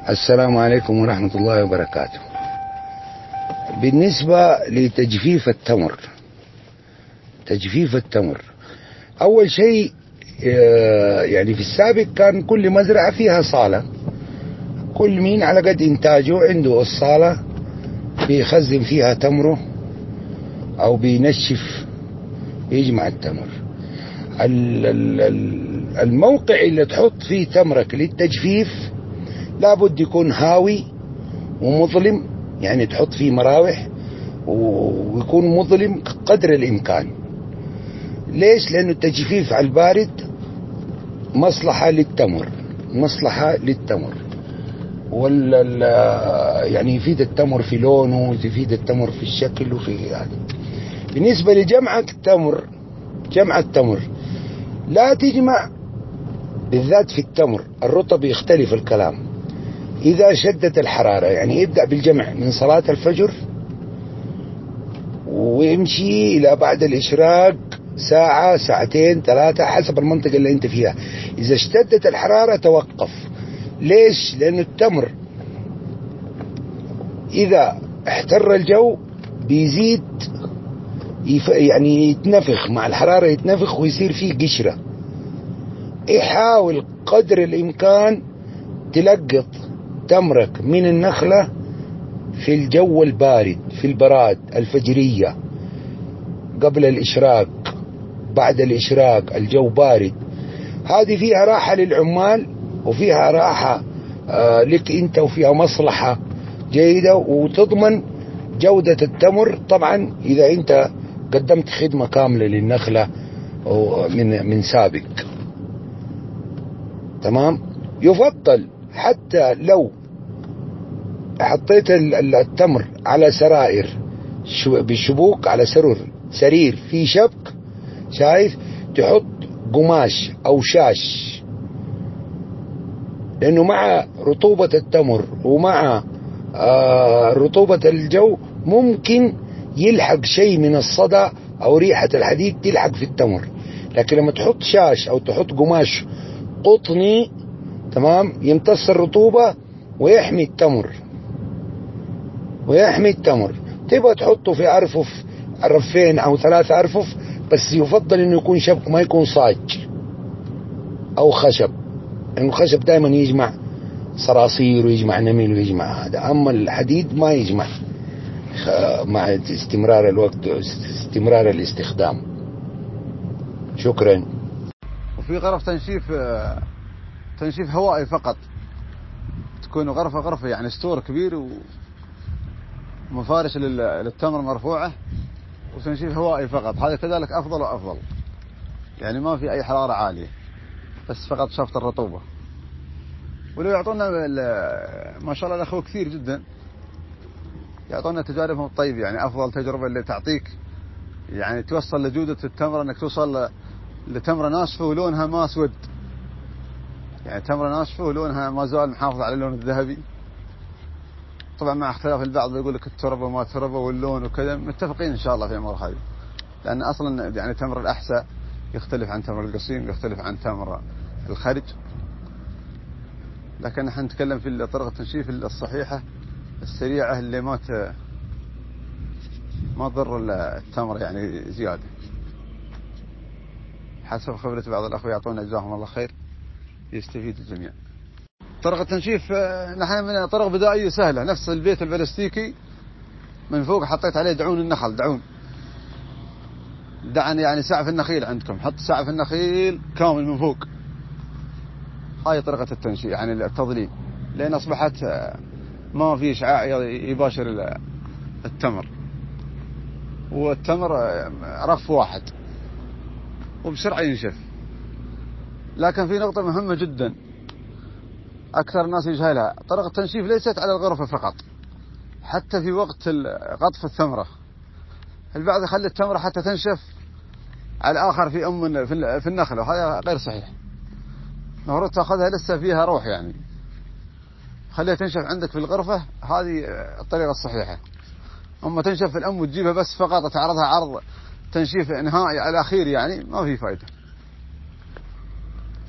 السلام عليكم ورحمة الله وبركاته. بالنسبة لتجفيف التمر، أول شيء يعني في السابق كان كل مزرعة فيها صالة، كل مين على قد إنتاجه عنده الصالة بيخزن فيها تمره أو بينشف يجمع التمر. الموقع اللي تحط فيه تمرك للتجفيف لابد يكون هاوي ومظلم، يعني تحط فيه مراوح ويكون مظلم قدر الإمكان. ليش؟ لأنه التجفيف على البارد مصلحة للتمر، يعني يفيد التمر في لونه، يفيد التمر في الشكل وفي هذا. بالنسبة لجمع التمر لا تجمع بالذات في التمر الرطب، يختلف الكلام. إذا شدت الحرارة يعني يبدأ بالجمع من صلاة الفجر ويمشي إلى بعد الإشراق ساعة ساعتين ثلاثة حسب المنطقة اللي أنت فيها. إذا اشتدت الحرارة توقف. ليش؟ لأن التمر إذا احتر الجو بيزيد، يعني يتنفخ مع الحرارة، يتنفخ ويصير فيه قشرة. يحاول قدر الإمكان تلقط تمرك من النخلة في الجو البارد، في البراد الفجرية قبل الإشراق، بعد الإشراق الجو بارد. هذه فيها راحة للعمال وفيها راحة لك أنت، وفيها مصلحة جيدة وتضمن جودة التمر. طبعا إذا أنت قدمت خدمة كاملة للنخلة من سابق. تمام. يفضل حتى لو حطيت التمر على سرائر بالشبوك، على سرير في شبك، شايف، تحط قماش أو شاش، لأنه مع رطوبة التمر ومع رطوبة الجو ممكن يلحق شيء من الصدى أو ريحة الحديد تلحق في التمر. لكن لما تحط شاش أو تحط قماش قطني، تمام، يمتص الرطوبة ويحمي التمر. تبغى تحطه في أرفف، رفين أو 3 أرفف، بس يفضل إنه يكون شبك، ما يكون صاج أو خشب، لأنه الخشب دائما يجمع صراصير ويجمع نمل ويجمع هذا، أما الحديد ما يجمع مع استمرار الوقت واستمرار الاستخدام. شكرا. وفي غرف تنشيف هوائي فقط، تكون غرفة يعني ستور كبير ومفارش للتمر مرفوعة، وتنشيف هوائي فقط. هذا كذلك أفضل وأفضل، يعني ما في أي حرارة عالية، بس فقط شفط الرطوبة. ولو يعطونا ما شاء الله الأخوة كثير جدا يعطونا تجاربهم الطيبة، يعني أفضل تجربة اللي تعطيك يعني توصل لجودة التمر، أنك توصل لتمرة ناشفة ولونها ما أسود، يعني تمرة ناشفة ولونها ما زال محافظ على اللون الذهبي. طبعا مع اختلاف البعض يقول لك التربة وما تربة واللون وكذا، متفقين إن شاء الله في الأمور هذه، لأن أصلا يعني تمر الأحساء يختلف عن تمر القصيم، يختلف عن تمر الخرج. لكن نحن نتكلم في طريقة التنشيف الصحيحة السريعة اللي ما تضر التمر يعني زيادة، حسب خبرة بعض الأخوة يعطونا جزاهم الله خير، يستفيد الجميع. طريقة التنشيف نحن من طرق بدائية سهلة، نفس البيت البلاستيكي، من فوق حطيت عليه دعون النخل، دعن يعني سعف النخيل عندكم، حط سعف النخيل كامل من فوق. هاي طريقة التنشيف يعني التظليل، لأن أصبحت ما في إشعاع يباشر التمر، والتمر رف واحد وبسرعة ينشف. لكن في نقطة مهمة جدا أكثر الناس يجهلها، طريقة التنشيف ليست على الغرفة فقط، حتى في وقت قطف الثمرة. البعض يخلي التمرة حتى تنشف على آخر في النخلة، وهذا غير صحيح. المفروض تأخذها لسه فيها روح، يعني خليها تنشف عندك في الغرفة، هذه الطريقة الصحيحة. أما تنشف في الأم وتجيبها بس فقط تعرضها عرض تنشيف نهائي على الأخير، يعني ما في فائدة.